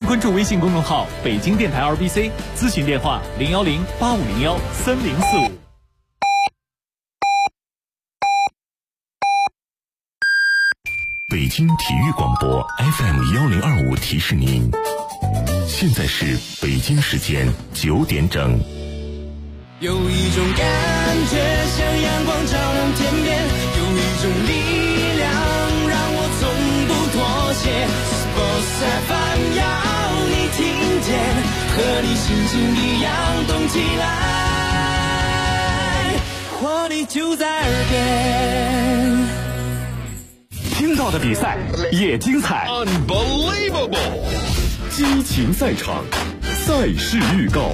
关注微信公众号北京电台 RBC， 咨询电话010-8501-3045。 北京体育广播 FM1025 提示您，现在是北京时间9点整。 有一种感觉像阳光照亮天边，有一种力量让我从不妥协。Sports FM 要你听见，和你心情一样动起来，活力就在耳边。 听到的比赛也精彩 Unbelievable， 激情赛场，赛事预告。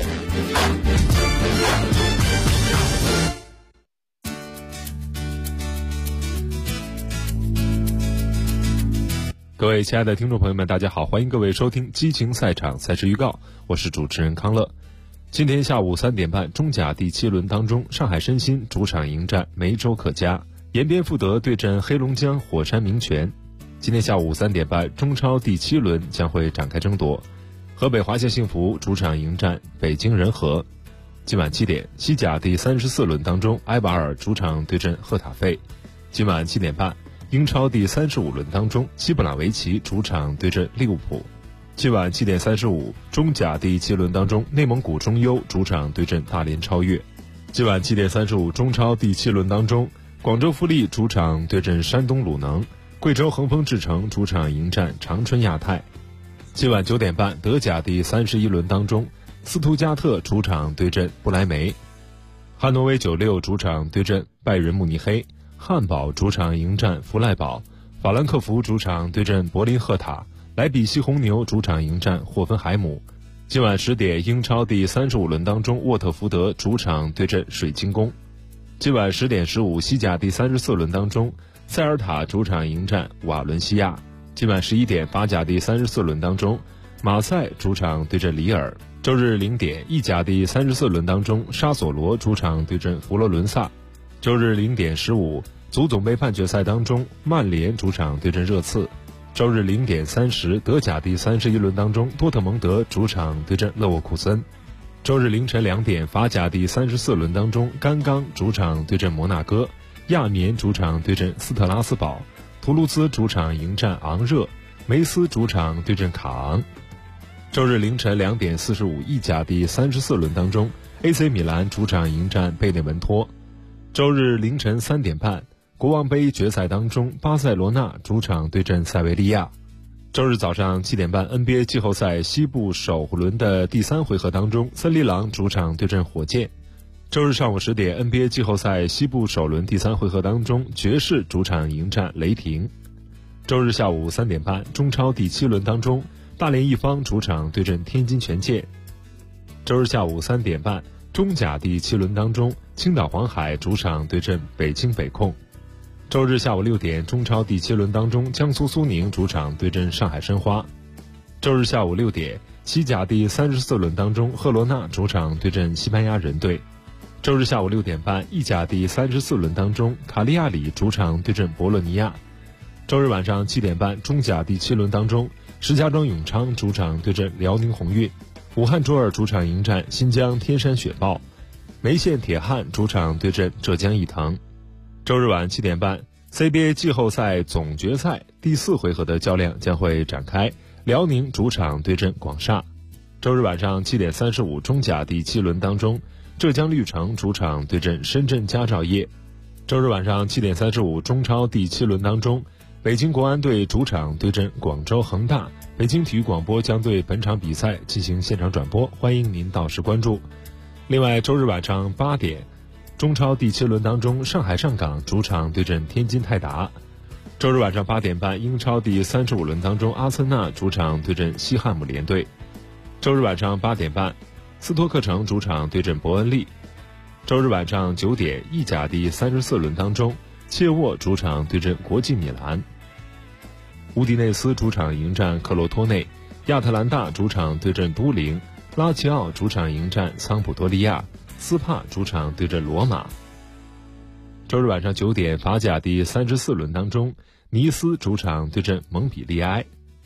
各位亲爱的听众朋友们，大家好，欢迎各位收听激情赛场赛事预告，我是主持人康乐。今天下午3点半，中甲第7轮当中，上海申鑫主场迎战梅州客家，延边富德对阵黑龙江火山明泉。今天下午3点半，中超第7轮将会展开争夺，河北华夏幸福主场迎战北京人和。今晚7点，西甲第34轮当中，埃瓦尔主场对阵赫塔费。今晚7点半，英超第35轮当中，西布朗维奇主场对阵利物浦。今晚7点35，中甲第7轮当中，内蒙古中优主场对阵大连超越。今晚7点35，中超第7轮当中，广州富力主场对阵山东鲁能，贵州恒丰智诚主场迎战长春亚泰。今晚9点半，德甲第31轮当中，斯图加特主场对阵不莱梅，汉诺威96主场对阵拜仁慕尼黑，汉堡主场迎战弗赖堡，法兰克福主场对阵柏林赫塔，莱比锡红牛主场迎战霍芬海姆。今晚10点，英超第35轮当中，沃特福德主场对阵水晶宫。今晚10点15，西甲第34轮当中，塞尔塔主场迎战瓦伦西亚。今晚11点，法甲第34轮当中，马赛主场对阵里尔。周日0点，意甲第34轮当中，沙索罗主场对阵佛罗伦萨。周日0点15，足总杯半决赛当中，曼联主场对阵热刺。周日0点30，德甲第31轮当中，多特蒙德主场对阵勒沃库森。周日凌晨2点，法甲第34轮当中，甘刚主场对阵摩纳哥，亚眠主场对阵斯特拉斯堡，图卢兹主场迎战昂热，梅斯主场对阵卡昂。周日凌晨2点45，意甲第34轮当中， AC 米兰主场迎战贝内文托。周日凌晨3点半，国王杯决赛当中，巴塞罗那主场对阵塞维利亚。周日早上7点半 NBA 季后赛西部首轮的第3回合当中，森林狼主场对阵火箭。周日上午10点 NBA 季后赛西部首轮第3回合当中，爵士主场迎战雷霆。周日下午3点半，中超第7轮当中，大连一方主场对阵天津权健。周日下午3点半，中甲第7轮当中，青岛黄海主场对阵北京北控。周日下午6点，中超第7轮当中，江苏苏宁主场对阵上海申花。周日下午6点，西甲第34轮当中，赫罗纳主场对阵西班牙人队。周日下午6点半，意甲第34轮当中，卡利亚里主场对阵博洛尼亚。周日晚上7点半，中甲第7轮当中，石家庄永昌主场对阵辽宁宏运，武汉卓尔主场迎战新疆天山雪豹，梅县铁汉主场对阵浙江毅腾。周日晚7点半 CBA 季后赛总决赛第4回合的较量将会展开，辽宁主场对阵广厦。周日晚上7点35，中甲第7轮当中，浙江绿城主场对阵深圳佳兆业。周日晚上7点35，中超第7轮当中，北京国安队主场对阵广州恒大。北京体育广播将对本场比赛进行现场转播，欢迎您到时关注。另外，周日晚上8点，中超第7轮当中，上海上港主场对阵天津泰达。周日晚上8点半，英超第35轮当中，阿森纳主场对阵西汉姆联队。周日晚上8点半，斯托克城主场对阵伯恩利。周日晚上9点，意甲第34轮当中，切沃主场对阵国际米兰。乌迪内斯主场迎战克罗托内，亚特兰大主场对阵都灵，拉齐奥主场迎战桑普多利亚，斯帕主场对阵罗马。周日晚上9点，法甲第34轮当中，尼斯主场对阵蒙彼利埃。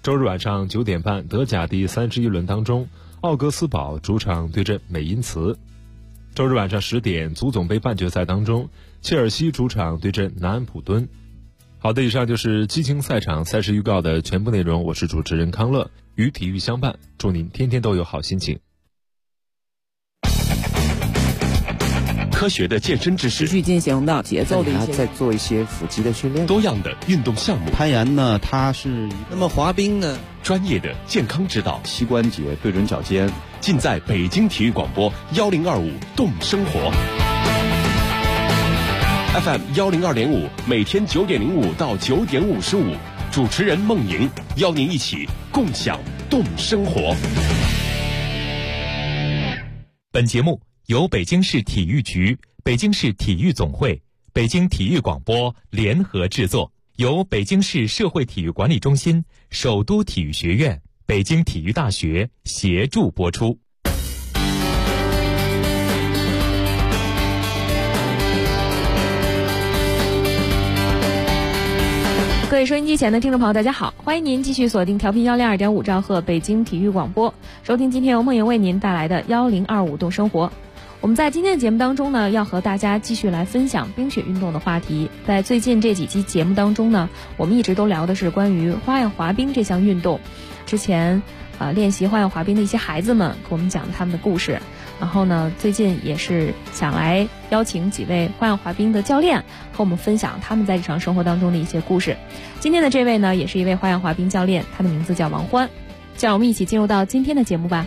周日晚上9点半，德甲第31轮当中，奥格斯堡主场对阵美因茨。周日晚上10点，足总杯半决赛当中，切尔西主场对阵南安普敦。好的，以上就是激情赛场赛事预告的全部内容。我是主持人康乐，与体育相伴，祝您天天都有好心情。 科学的健身知识， 持续进行的节奏的一些， 在做一些腹肌的训练， 多样的运动项目， 攀岩呢，它是那么滑冰呢， 专业的健康指导， 膝关节对准脚尖， 尽在北京体育广播1025动生活 FM 102.5，每天9点05到9点55，主持人孟莹邀您一起共享动生活。 本节目由北京市体育局、北京市体育总会、北京体育广播联合制作，由北京市社会体育管理中心、首都体育学院、北京体育大学协助播出。 各位收音机前的听众朋友，大家好，欢迎您继续锁定调频102.5兆赫北京体育广播，收听今天由梦莹为您带来的1025动生活。我们在今天的节目当中呢，要和大家继续来分享冰雪运动的话题。在最近这几期节目当中呢，我们一直都聊的是关于花样滑冰这项运动。之前练习花样滑冰的一些孩子们给我们讲他们的故事，然后呢，最近也是想来邀请几位花样滑冰的教练和我们分享他们在日常生活当中的一些故事。今天的这位呢，也是一位花样滑冰教练，他的名字叫王欢。就让我们一起进入到今天的节目吧。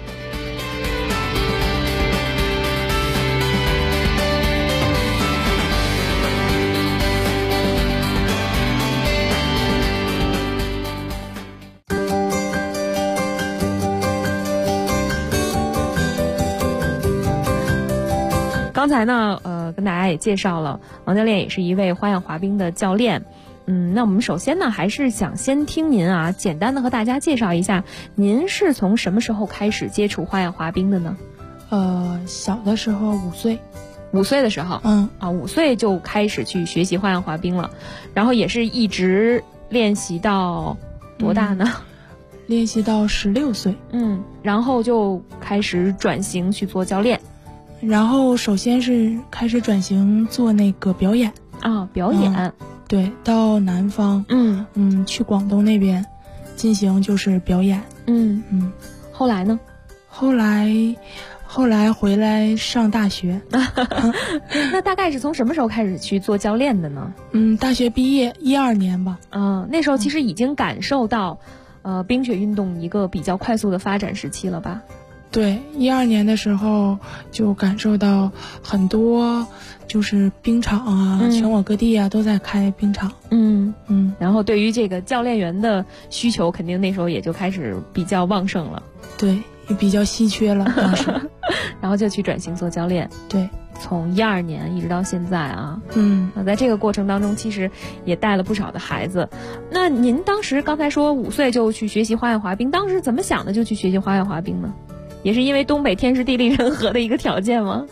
刚才呢，跟大家也介绍了，王教练也是一位花样滑冰的教练。那我们首先呢，还是想先听您简单的和大家介绍一下，您是从什么时候开始接触花样滑冰的呢？ 小的时候5岁。 5岁的时候，5岁就开始去学习花样滑冰了，然后也是一直练习到多大呢？ 练习到16岁。 然后就开始转型去做教练。 然后首先是开始转型做那个表演表演， 对，到南方，去广东那边进行就是表演， 后来呢？ 后来回来上大学。 那大概是从什么时候开始去做教练的呢？ 大学毕业12年吧。 那时候其实已经感受到，冰雪运动一个比较快速的发展时期了吧？ 对，12年的时候就感受到很多，就是冰场全国各地都在开冰场。 然后对于这个教练员的需求，肯定那时候也就开始比较旺盛了。 对，也比较稀缺了当时。 然后就去转型做教练。 对， 从12年一直到现在在这个过程当中，其实也带了不少的孩子。那您当时刚才说5岁就去学习花样滑冰，当时怎么想的就去学习花样滑冰呢？也是因为东北天时地利人和的一个条件吗？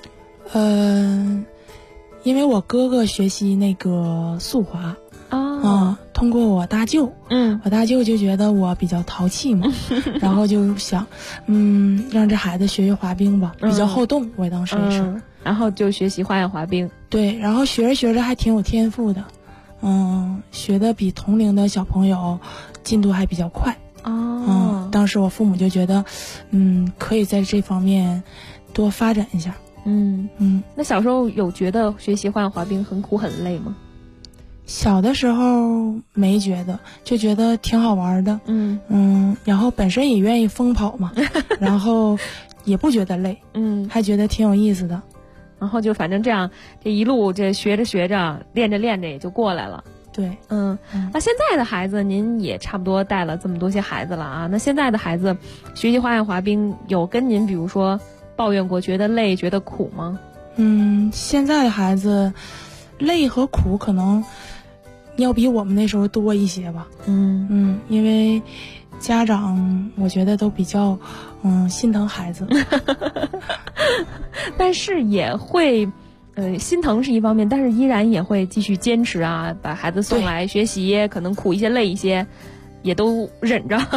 因为我哥哥学习那个速滑通过我大舅，我大舅就觉得我比较淘气嘛，然后就想，让这孩子学学滑冰吧，比较好动，我当时也是， 然后就学习花样滑冰。 对，然后学着学着还挺有天赋的，学的比同龄的小朋友进度还比较快。当时我父母就觉得，可以在这方面多发展一下。 那小时候有觉得学习花样滑冰很苦很累吗？ 小的时候没觉得，就觉得挺好玩的。然后本身也愿意疯跑嘛，然后也不觉得累，还觉得挺有意思的。 然后就反正这样，这一路这学着学着，练着练着也就过来了。 对， 那现在的孩子，您也差不多带了这么多些孩子了那现在的孩子学习花样滑冰，有跟您比如说抱怨过觉得累觉得苦吗？ 现在的孩子累和苦可能要比我们那时候多一些吧。因为家长我觉得都比较心疼孩子。 但是也会心疼是一方面，但是依然也会继续坚持把孩子送来学习，可能苦一些累一些也都忍着。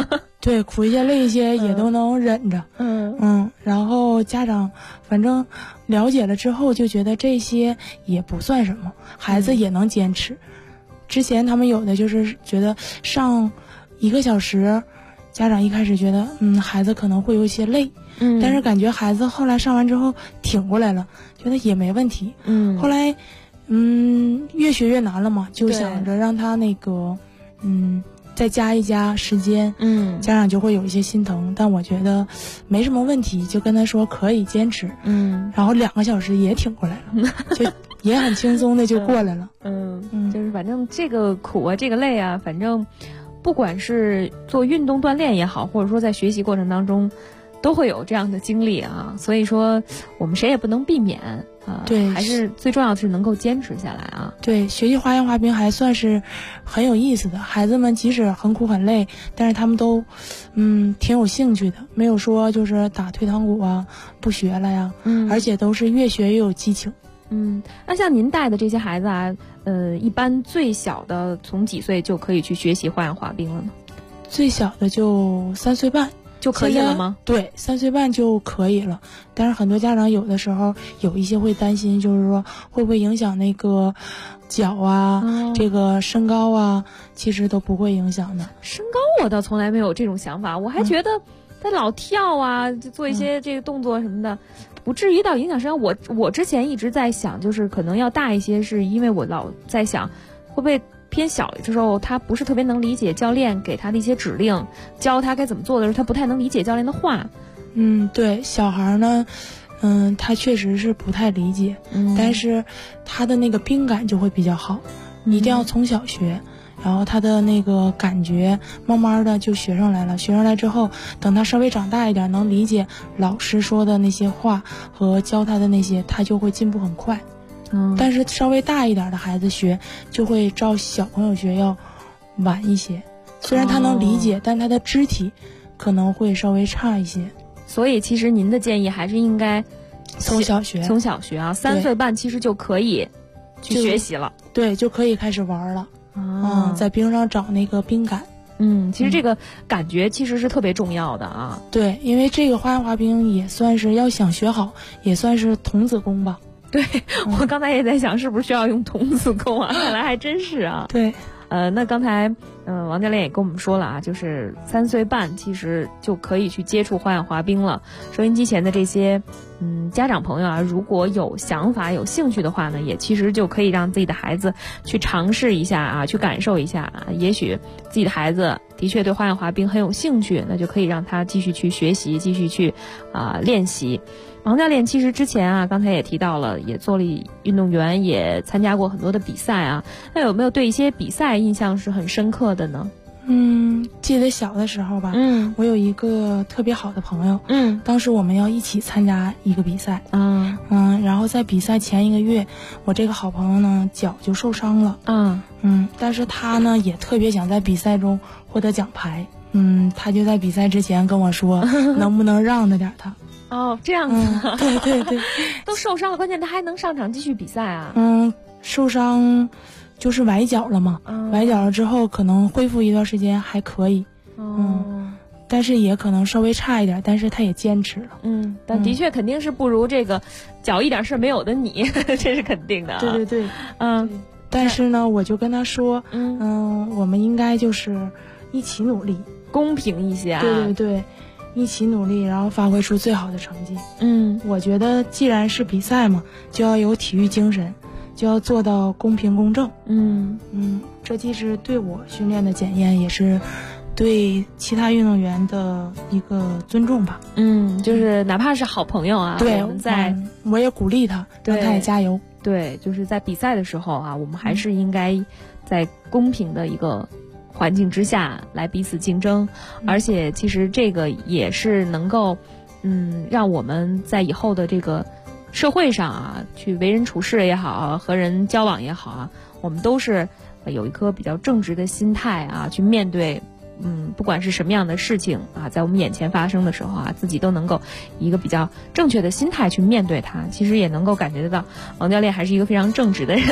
对，苦一些累一些也都能忍着。然后家长反正了解了之后就觉得这些也不算什么，孩子也能坚持。之前他们有的就是觉得上1个小时，家长一开始觉得孩子可能会有一些累，但是感觉孩子后来上完之后挺过来了，觉得也没问题。后来越学越难了嘛，就想着让他那个再加一加时间，家长就会有一些心疼，但我觉得没什么问题，就跟他说可以坚持，然后2个小时也挺过来了，就也很轻松的就过来了。 就是反正这个苦啊，这个累啊，反正不管是做运动锻炼也好，或者说在学习过程当中，都会有这样的经历啊。所以说我们谁也不能避免啊。 对， 还是最重要的是能够坚持下来啊。 对，学习花样滑冰还算是很有意思的，孩子们即使很苦很累，但是他们都挺有兴趣的，没有说就是打退堂鼓啊不学了呀，而且都是越学越有激情。 那像您带的这些孩子啊，一般最小的从几岁就可以去学习花样滑冰了呢？ 最小的就3岁半就可以了吗？ 对，3岁半就可以了。但是很多家长有的时候有一些会担心，就是说会不会影响那个脚啊，这个身高啊，其实都不会影响的。 身高我倒从来没有这种想法，我还觉得他老跳啊，就做一些这个动作什么的。不至于到影响身高。我之前一直在想，就是可能要大一些，是因为我老在想，会不会偏小的时候他不是特别能理解教练给他的一些指令，教他该怎么做的时候，他不太能理解教练的话。 对，小孩呢，他确实是不太理解，但是他的那个冰感就会比较好，一定要从小学。然后他的那个感觉慢慢的就学上来了，学上来之后，等他稍微长大一点，能理解老师说的那些话和教他的那些，他就会进步很快。但是稍微大一点的孩子学，就会照小朋友学要晚一些。虽然他能理解，但他的肢体可能会稍微差一些。 所以其实您的建议还是应该从小学啊，3岁半其实就可以去学习了。 对，就可以开始玩了。在冰上找那个冰感。 其实这个感觉其实是特别重要的啊。 对，因为这个花样滑冰也算是要想学好，也算是童子功吧。 对，我刚才也在想是不是需要用童子功啊，看来还真是啊。 对。 那刚才王教练也跟我们说了啊，就是3岁半其实就可以去接触花样滑冰了。收音机前的这些家长朋友啊，如果有想法有兴趣的话呢，也其实就可以让自己的孩子去尝试一下啊，去感受一下啊。也许自己的孩子的确对花样滑冰很有兴趣，那就可以让他继续去学习，继续去练习。王教练其实之前啊，刚才也提到了，也做了运动员，也参加过很多的比赛啊。那有没有对一些比赛印象是很深刻的呢？ 记得小的时候吧，我有一个特别好的朋友，当时我们要一起参加一个比赛，然后在比赛前1个月，我这个好朋友呢脚就受伤了，但是他呢也特别想在比赛中获得奖牌，他就在比赛之前跟我说，能不能让着点他。 这样子。 对， 都受伤了，关键他还能上场继续比赛啊。 受伤就是崴脚了嘛，崴脚了之后可能恢复一段时间还可以，但是也可能稍微差一点，但是他也坚持了。 但的确肯定是不如这个脚一点事没有的你，这是肯定的啊。 对，但是呢，我就跟他说，我们应该就是一起努力， 公平一些啊。 对，一起努力，然后发挥出最好的成绩。我觉得既然是比赛嘛，就要有体育精神，就要做到公平公正。这既是对我训练的检验，也是对其他运动员的一个尊重吧。 就是哪怕是好朋友啊， 对， 我也鼓励他，让他也加油。 对，就是在比赛的时候啊，我们还是应该在公平的一个环境之下来彼此竞争，而且其实这个也是能够让我们在以后的这个社会上啊，去为人处事也好，和人交往也好啊，我们都是有一颗比较正直的心态啊，去面对不管是什么样的事情啊，在我们眼前发生的时候啊，自己都能够以一个比较正确的心态去面对它。其实也能够感觉得到，王教练还是一个非常正直的人。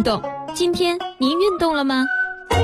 运动。今天您运动了吗？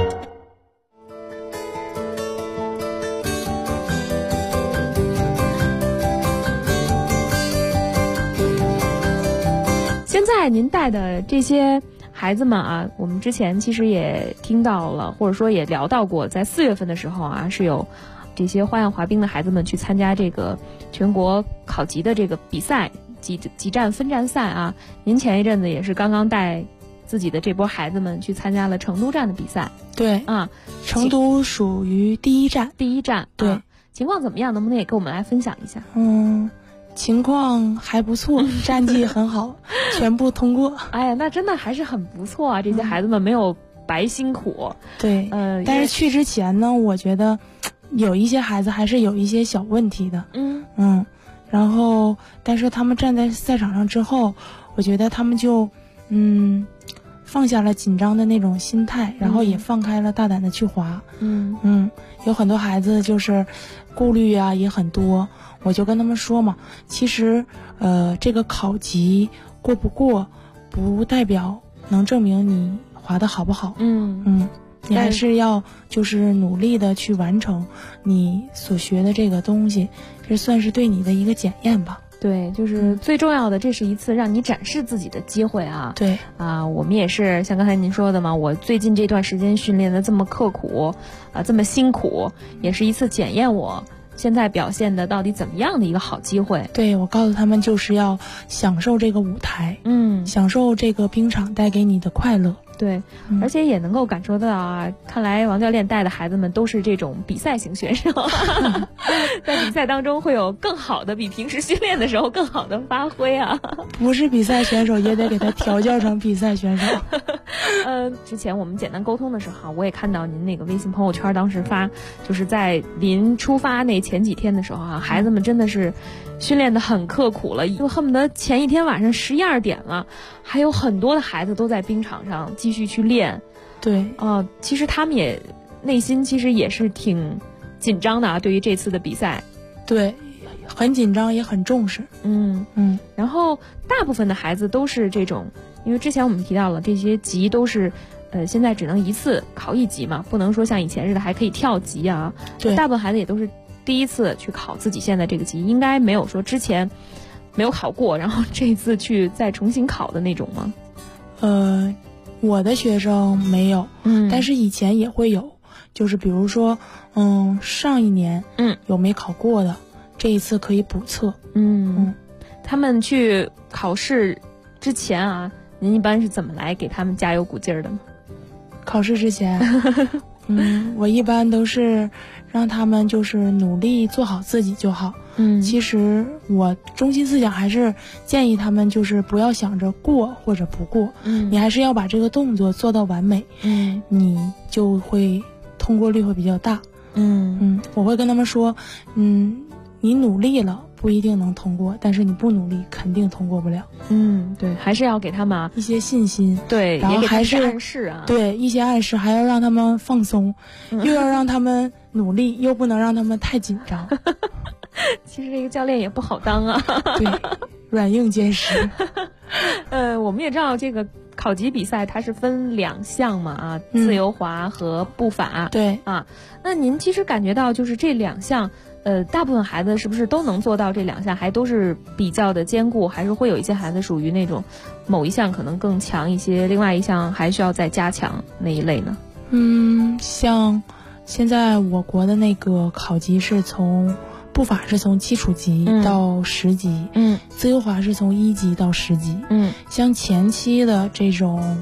现在您带的这些孩子们啊，我们之前其实也听到了，或者说也聊到过，在4月份的时候啊，是有这些花样滑冰的孩子们去参加这个全国考级的这个比赛，几站分站赛啊。您前一阵子也是刚刚带自己的这波孩子们去参加了成都站的比赛。 对啊，成都属于第一站。对、 啊，情况怎么样？能不能也跟我们来分享一下？ 情况还不错，战绩很好，全部通过。 哎呀，那真的还是很不错啊！这些孩子们没有白辛苦。 对，但是去之前呢，我觉得有一些孩子还是有一些小问题的。然后，但是他们站在赛场上之后，我觉得他们就放下了紧张的那种心态，然后也放开了大胆的去滑。有很多孩子就是顾虑啊也很多，我就跟他们说嘛，其实这个考级过不过不代表能证明你滑得好不好。你还是要就是努力的去完成你所学的这个东西，这算是对你的一个检验吧。 对，就是最重要的，这是一次让你展示自己的机会啊。 对啊，我们也是像刚才您说的嘛，我最近这段时间训练的这么刻苦这么辛苦，也是一次检验我现在表现的到底怎么样的一个好机会。 对，我告诉他们就是要享受这个舞台，享受这个冰场带给你的快乐。 对，而且也能够感受到啊，看来王教练带的孩子们都是这种比赛型选手，在比赛当中会有更好的，比平时训练的时候更好的发挥啊。 不是比赛选手也得给他调教成比赛选手。 之前我们简单沟通的时候，我也看到您那个微信朋友圈当时发，就是在临出发那前几天的时候啊，孩子们真的是训练的很刻苦了，就恨不得前一天晚上11、12点了，还有很多的孩子都在冰场上继续去练。 对， 其实他们也内心其实也是挺紧张的啊，对于这次的比赛。 对，很紧张也很重视。 然后大部分的孩子都是这种，因为之前我们提到了这些级都是现在只能一次考1级嘛，不能说像以前似的还可以跳级啊。 对， 大部分孩子也都是第一次去考自己现在这个级，应该没有说之前没有考过，然后这一次去再重新考的那种吗？ 我的学生没有，但是以前也会有，就是比如说，上一年，有没考过的，这一次可以补测。 他们去考试之前啊，您一般是怎么来给他们加油鼓劲儿的呢？ 考试之前，我一般都是让他们就是努力做好自己就好。其实我中心思想还是建议他们就是不要想着过或者不过，你还是要把这个动作做到完美，你就会通过率会比较大。我会跟他们说，你努力了不一定能通过，但是你不努力肯定通过不了。 对，还是要给他们一些信心。 对， 然后还是暗示啊。 对，一些暗示，还要让他们放松，又要让他们努力，又不能让他们太紧张。 其实这个教练也不好当啊。 对，软硬兼施。 我们也知道这个考级比赛它是分2项嘛啊，自由滑和步法。 对啊，那您其实感觉到就是这2项，大部分孩子是不是都能做到这2项，还都是比较的兼顾，还是会有一些孩子属于那种某一项可能更强一些，另外一项还需要再加强那一类呢？ 像现在我国的那个考级是从步法是从基础级到10级，自由滑是从1级到10级，像前期的这种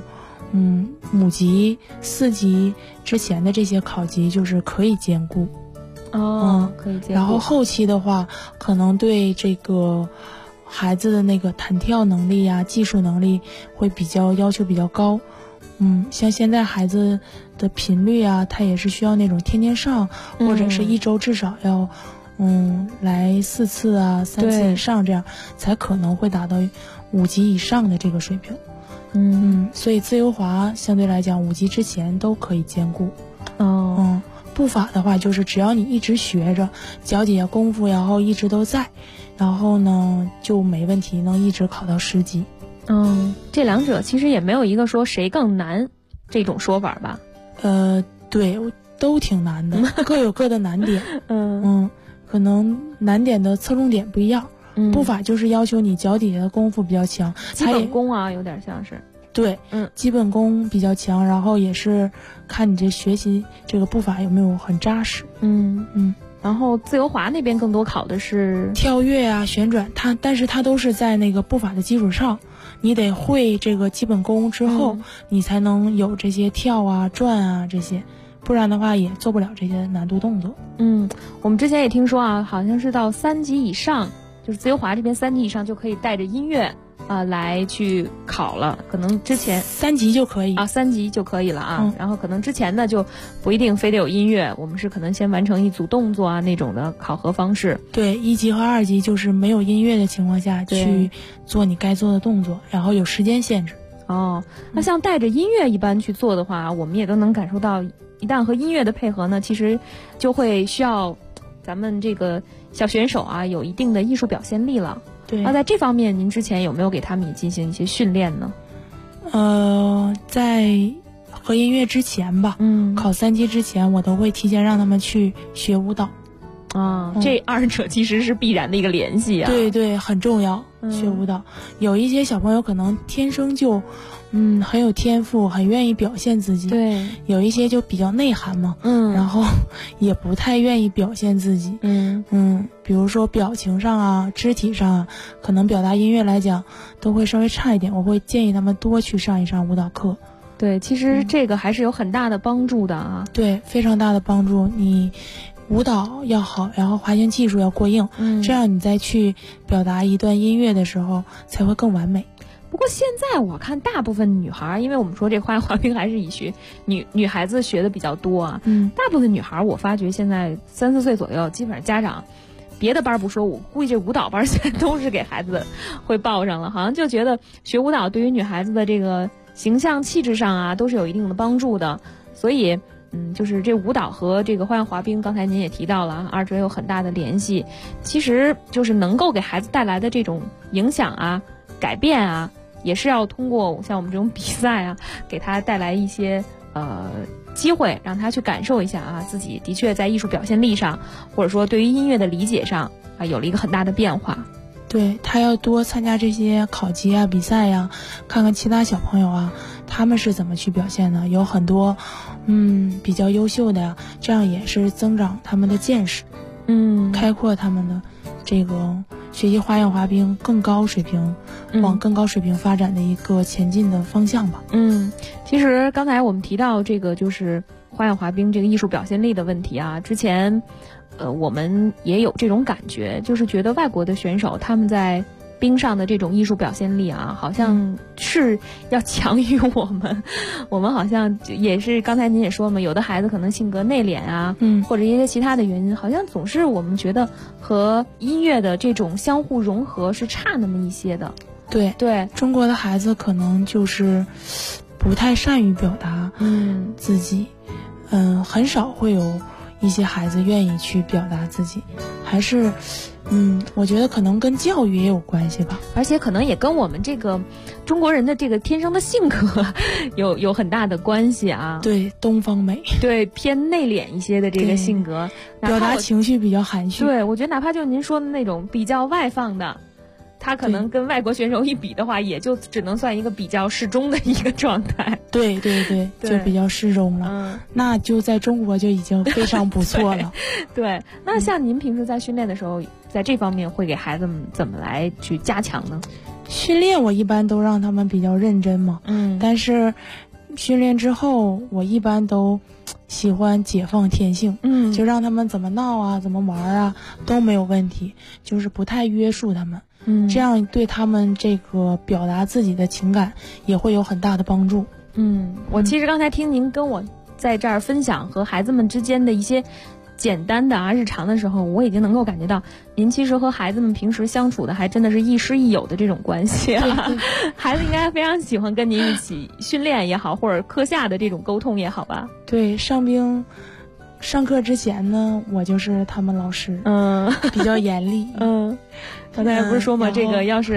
5级、4级之前的这些考级就是可以兼顾。 可以兼顾。 然后后期的话，可能对这个孩子的那个弹跳能力啊、技术能力会要求比较高。像现在孩子的频率啊，他也是需要那种天天上，或者是1周至少要来4次啊、3次以上，这样才可能会达到5级以上的这个水平。所以自由滑相对来讲5级之前都可以兼顾。步法的话，就是只要你一直学着，脚底下功夫然后一直都在，然后呢就没问题，能一直考到10级。 这两者其实也没有一个说谁更难这种说法吧？ 对，都挺难的，各有各的难点。可能难点的侧重点不一样。步法就是要求你脚底下的功夫比较强， 基本功啊，有点像是。 对，基本功比较强，然后也是看你这学习这个步法有没有很扎实。 然后自由滑那边更多考的是跳跃啊、旋转，但是它都是在那个步法的基础上，你得会这个基本功之后，你才能有这些跳啊、转啊这些，不然的话也做不了这些难度动作。 我们之前也听说啊，好像是到3级以上，就是自由滑这边3级以上就可以带着音乐来去考了，可能之前 3级就可以 3级就可以了啊。然后可能之前呢就不一定非得有音乐，我们是可能先完成一组动作啊那种的考核方式。 对，1级和2级就是没有音乐的情况下去做你该做的动作，然后有时间限制。 那像带着音乐一般去做的话，我们也都能感受到，一旦和音乐的配合呢，其实就会需要咱们这个小选手啊有一定的艺术表现力了。 对， 在这方面您之前有没有给他们也进行一些训练呢？ 在和音乐之前吧，考3级之前，我都会提前让他们去学舞蹈。 这二者其实是必然的一个联系啊。 对，很重要。学舞蹈，有一些小朋友可能天生就很有天赋，很愿意表现自己。 对， 有一些就比较内涵嘛，然后也不太愿意表现自己。比如说表情上啊、肢体上啊，可能表达音乐来讲都会稍微差一点。我会建议他们多去上一上舞蹈课。 对，其实这个还是有很大的帮助的啊。 对，非常大的帮助。你舞蹈要好，然后滑行技术要过硬，这样你再去表达一段音乐的时候才会更完美。 不过现在我看大部分女孩，因为我们说这花样滑冰还是以女孩子学的比较多啊，大部分女孩我发觉现在3、4岁左右，基本上家长别的班不说，我估计这舞蹈班现在都是给孩子会报上了，好像就觉得学舞蹈对于女孩子的这个形象气质上啊都是有一定的帮助的。所以就是这舞蹈和这个花样滑冰，刚才您也提到了，二者有很大的联系。其实就是能够给孩子带来的这种影响啊、改变啊，也是要通过像我们这种比赛啊，给他带来一些机会，让他去感受一下啊，自己的确在艺术表现力上，或者说对于音乐的理解上啊，有了一个很大的变化。 对，他要多参加这些考级啊、比赛呀，看看其他小朋友啊，他们是怎么去表现的，有很多比较优秀的呀，这样也是增长他们的见识，开阔他们的这个学习花样滑冰更高水平，往更高水平发展的一个前进的方向吧。 其实刚才我们提到这个就是花样滑冰这个艺术表现力的问题啊，之前我们也有这种感觉，就是觉得外国的选手他们在冰上的这种艺术表现力啊，好像是要强于我们。我们好像也是刚才您也说嘛，有的孩子可能性格内敛啊，或者一些其他的原因，好像总是我们觉得和音乐的这种相互融合是差那么一些的。 对，中国的孩子可能就是不太善于表达自己，很少会有一些孩子愿意去表达自己，还是我觉得可能跟教育也有关系吧， 而且可能也跟我们这个中国人的这个天生的性格有很大的关系啊。 对，东方美， 对，偏内敛一些的这个性格， 表达情绪比较含蓄。 对，我觉得哪怕就您说的那种比较外放的，他可能跟外国选手一比的话，也就只能算一个比较适中的一个状态。 对，就比较适中了。那就在中国就已经非常不错了。 对，那像您平时在训练的时候，在这方面会给孩子们怎么来去加强呢？ 训练我一般都让他们比较认真嘛，但是训练之后我一般都喜欢解放天性，就让他们怎么闹啊、怎么玩啊都没有问题，就是不太约束他们。这样对他们这个表达自己的情感也会有很大的帮助。 我其实刚才听您跟我在这儿分享和孩子们之间的一些简单的日常的时候，我已经能够感觉到您其实和孩子们平时相处的还真的是亦师亦友的这种关系啊。孩子应该非常喜欢跟您一起训练也好，或者课下的这种沟通也好吧。 对，上课之前呢，我就是他们老师，比较严厉。 刚才不是说嘛，这个要是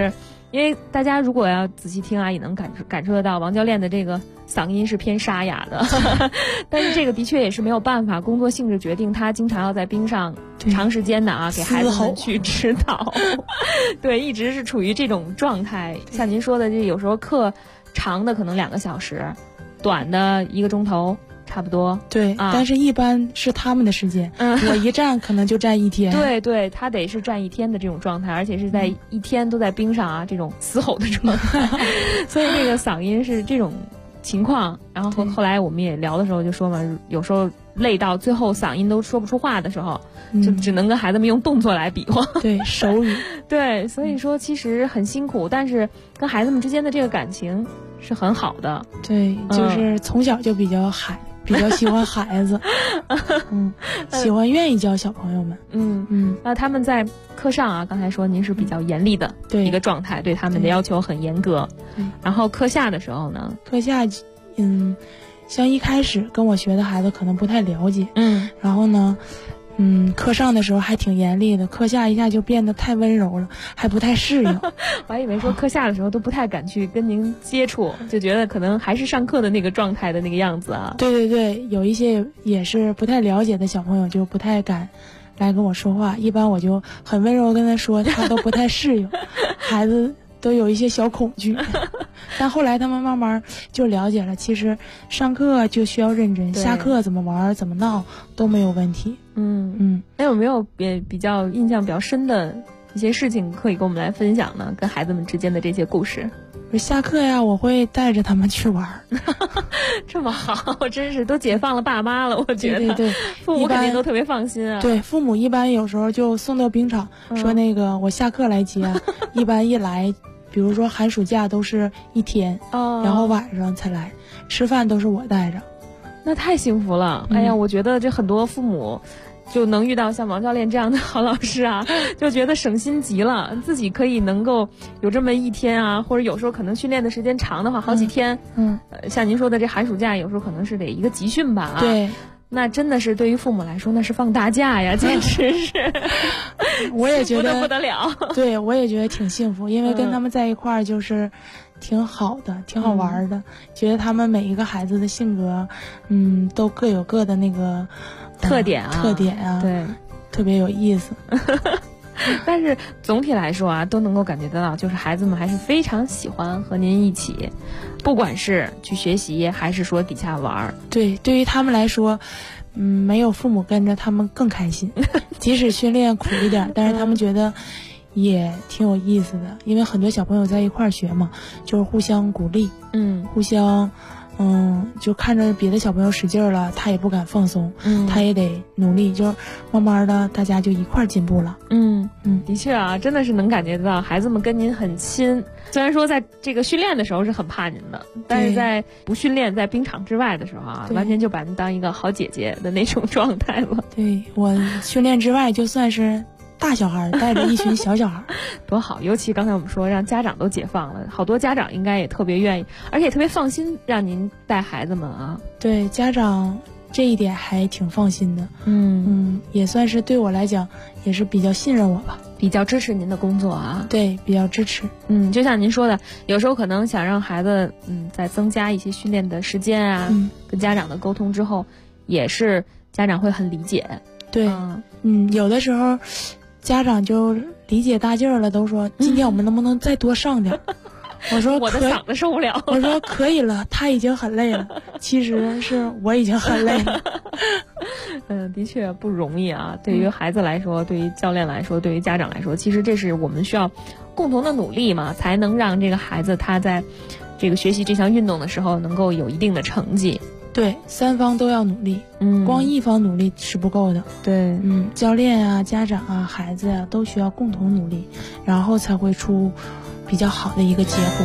因为大家如果要仔细听啊，也能感受得到王教练的这个嗓音是偏沙哑的，但是这个的确也是没有办法，工作性质决定他经常要在冰上长时间的啊给孩子们去指导，对，一直是处于这种状态。像您说的，这有时候课长的可能2个小时，短的1个钟头。差不多对、但是一般是他们的时间，我一站可能就站1天。 对对，他得是站1天的这种状态，而且是在1天都在冰上啊，这种嘶吼的状态，所以这个嗓音是这种情况。然后后来我们也聊的时候就说嘛，有时候累到最后嗓音都说不出话的时候，就只能跟孩子们用动作来比划， 对，手语。 对，所以说其实很辛苦，但是跟孩子们之间的这个感情是很好的。 对，就是从小就比较喜欢孩子，喜欢愿意教小朋友们。 那他们在课上啊，刚才说您是比较严厉的一个状态，对他们的要求很严格。然后课下的时候呢， 课下像一开始跟我学的孩子可能不太了解，然后呢课上的时候还挺严厉的，课下一下就变得太温柔了，还不太适应。 我还以为说课下的时候都不太敢去跟您接触，就觉得可能还是上课的那个状态的那个样子啊。 对对对，有一些也是不太了解的小朋友就不太敢来跟我说话，一般我就很温柔跟他说，他都不太适应，孩子都有一些小恐惧。但后来他们慢慢就了解了，其实上课就需要认真，下课怎么玩怎么闹都没有问题。 那有没有比较印象比较深的一些事情可以跟我们来分享呢？跟孩子们之间的这些故事。 下课呀，我会带着他们去玩。 这么好，真是都解放了爸妈了，我觉得。 对， 父母肯定都特别放心啊。 对，父母一般有时候就送到冰场，说那个我下课来接，一般一来，比如说寒暑假都是1天，然后晚上才来，吃饭都是我带着。 那太幸福了。哎呀，我觉得这很多父母就能遇到像王教练这样的好老师啊，就觉得省心极了，自己可以能够有这么1天啊，或者有时候可能训练的时间长的话好几天。像您说的这寒暑假有时候可能是得一个集训吧。 对， 那真的是对于父母来说那是放大假呀，简直是。 我也觉得不得了。 对，我也觉得挺幸福，因为跟他们在一块儿就是挺好的，挺好玩的。觉得他们每一个孩子的性格，都各有各的那个特点啊， 对，特别有意思。 但是总体来说啊，都能够感觉得到，就是孩子们还是非常喜欢和您一起，不管是去学习还是说底下玩。 对，对于他们来说，没有父母跟着他们更开心。即使训练苦一点，但是他们觉得也挺有意思的，因为很多小朋友在一块儿学嘛，就是互相鼓励，互相。就看着别的小朋友使劲了，他也不敢放松，他也得努力，就慢慢的大家就一块儿进步了。 的确啊，真的是能感觉到孩子们跟您很亲。虽然说在这个训练的时候是很怕您的，但是在不训练在冰场之外的时候啊，完全就把您当一个好姐姐的那种状态了。 对，我训练之外就算是大小孩带着一群小小孩， 多好！尤其刚才我们说让家长都解放了，好多家长应该也特别愿意，而且也特别放心让您带孩子们啊。 对，家长这一点还挺放心的。也算是对我来讲也是比较信任我吧， 比较支持您的工作啊。 对，比较支持。 就像您说的，有时候可能想让孩子再增加一些训练的时间啊，跟家长的沟通之后，也是家长会很理解。 对，有的时候家长就理解大劲儿了，都说今天我们能不能再多上点。我说我的嗓子受不了。 我说可以了，他已经很累了，其实是我已经很累了。 的确不容易啊，对于孩子来说，对于教练来说，对于家长来说，其实这是我们需要共同的努力嘛，才能让这个孩子他在这个学习这项运动的时候能够有一定的成绩。 对，3方都要努力，光一方努力是不够的。 对， 教练啊、家长啊、孩子啊都需要共同努力，然后才会出比较好的一个结果。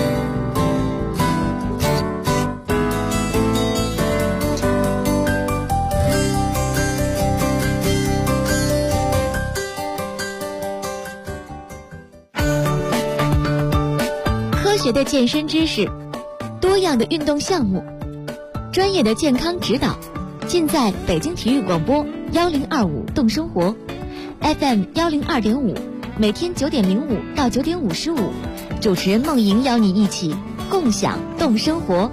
科学的健身知识，多样的运动项目，专业的健康指导，尽在北京体育广播1025动生活 FM 102.5，每天9:05到9:55 主持人梦莹邀你一起共享动生活。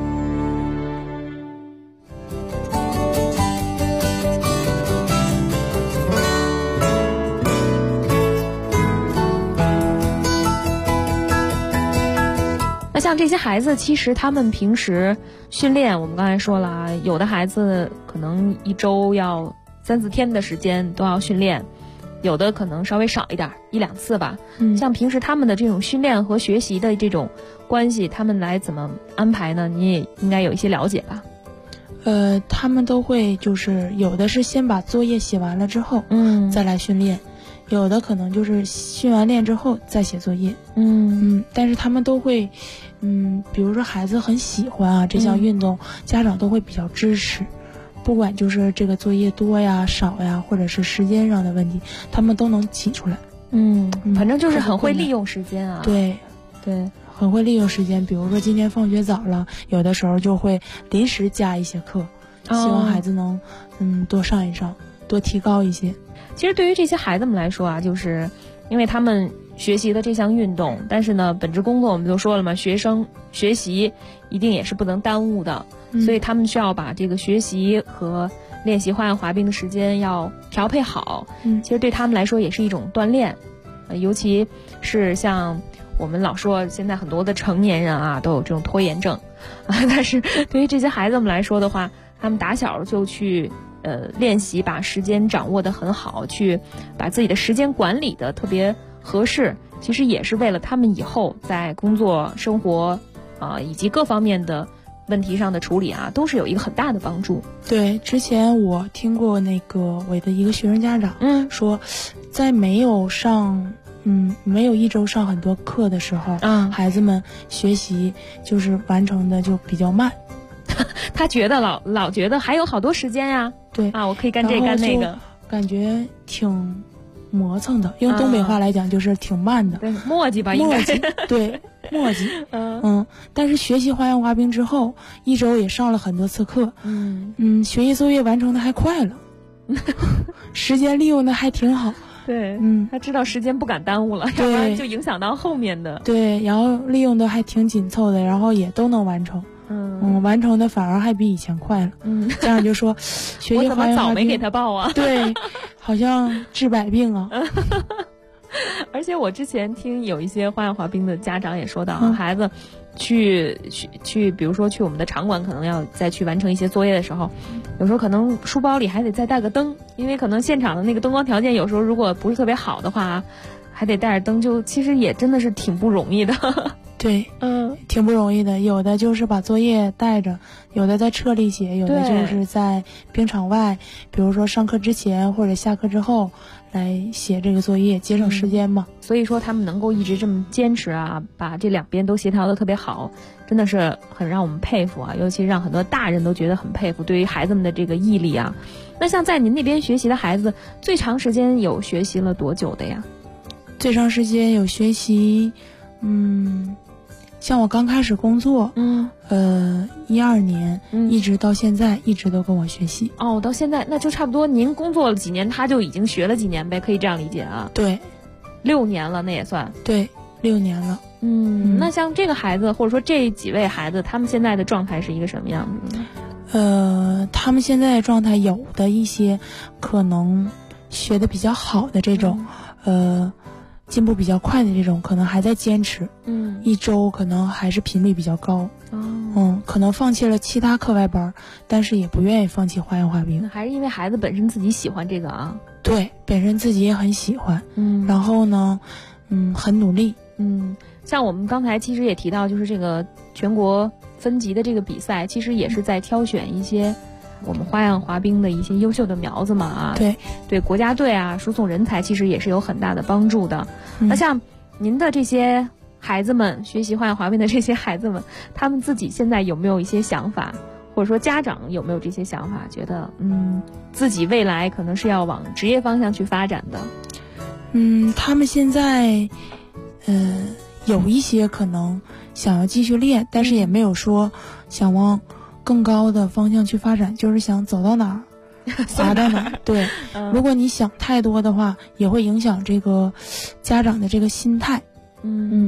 像这些孩子，其实他们平时训练，我们刚才说了啊，有的孩子可能一周要3-4天的时间都要训练，有的可能稍微少一点，1-2次吧。像平时他们的这种训练和学习的这种关系，他们来怎么安排呢？你也应该有一些了解吧？ 他们都会就是有的是先把作业写完了之后，再来训练。有的可能就是训完练之后再写作业，但是他们都会，比如说孩子很喜欢啊这项运动，家长都会比较支持，不管就是这个作业多呀少呀，或者是时间上的问题，他们都能挤出来。 反正就是很会利用时间啊。 对，很会利用时间。比如说今天放学早了，有的时候就会临时加一些课，希望孩子能多上一上，多提高一些。 其实对于这些孩子们来说啊，就是因为他们学习的这项运动，但是呢，本职工作我们都说了嘛，学生学习一定也是不能耽误的，所以他们需要把这个学习和练习花样滑冰的时间要调配好。其实对他们来说也是一种锻炼，尤其是像我们老说现在很多的成年人啊都有这种拖延症但是对于这些孩子们来说的话，他们打小就去练习把时间掌握得很好，去把自己的时间管理得特别合适，其实也是为了他们以后在工作生活以及各方面的问题上的处理啊，都是有一个很大的帮助。 对，之前我听过那个我的一个学生家长说，在没有一周上很多课的时候，孩子们学习就是完成的就比较慢他觉得老觉得还有好多时间呀， 对啊，我可以干这干那个， 感觉挺磨蹭的，用东北话来讲就是挺慢的， 对，磨叽吧，应该对，磨叽。但是学习花样滑冰之后，一周也上了很多次课，学习作业完成的还快了，时间利用的还挺好。 对，他知道时间不敢耽误了，要不然就影响到后面的。 对，然后利用的还挺紧凑的，然后也都能完成。完成的反而还比以前快了。家长就说，学习花样滑冰， 我怎么早没给他报啊？ 对，好像治百病啊。 而且我之前听有一些花样滑冰的家长也说到，孩子去，比如说去我们的场馆，可能要再去完成一些作业的时候，有时候可能书包里还得再带个灯，因为可能现场的那个灯光条件有时候如果不是特别好的话，还得带着灯，就其实也真的是挺不容易的。 对，挺不容易的。有的就是把作业带着，有的在车里写，有的就是在冰场外，比如说上课之前或者下课之后来写这个作业，节省时间嘛。 所以说他们能够一直这么坚持啊，把这两边都协调得特别好，真的是很让我们佩服啊，尤其让很多大人都觉得很佩服，对于孩子们的这个毅力啊。那像在您那边学习的孩子，最长时间有学习了多久的呀？ 最长时间有学习，像我刚开始工作，12年，一直到现在一直都跟我学习。 哦，到现在那就差不多，您工作了几年，他就已经学了几年呗，可以这样理解啊？ 对 ，6年了，那也算。 对，6年了。 那像这个孩子，或者说这几位孩子，他们现在的状态是一个什么样子呢？他们现在的状态，有的一些可能学的比较好的这种，进步比较快的这种，可能还在坚持，一周可能还是频率比较高，可能放弃了其他课外班，但是也不愿意放弃花样滑冰。 还是因为孩子本身自己喜欢这个啊？ 对，本身自己也很喜欢，然后呢，很努力， 像我们刚才其实也提到，就是这个全国分级的这个比赛，其实也是在挑选一些我们花样滑冰的一些优秀的苗子嘛啊，对国家队啊输送人才，其实也是有很大的帮助的。那像您的这些孩子们，学习花样滑冰的这些孩子们，他们自己现在有没有一些想法，或者说家长有没有这些想法，觉得自己未来可能是要往职业方向去发展的？ 他们现在有一些可能想要继续练，但是也没有说想往更高的方向去发展，就是想走到哪儿滑到哪儿。对，如果你想太多的话，也会影响这个家长的这个心态。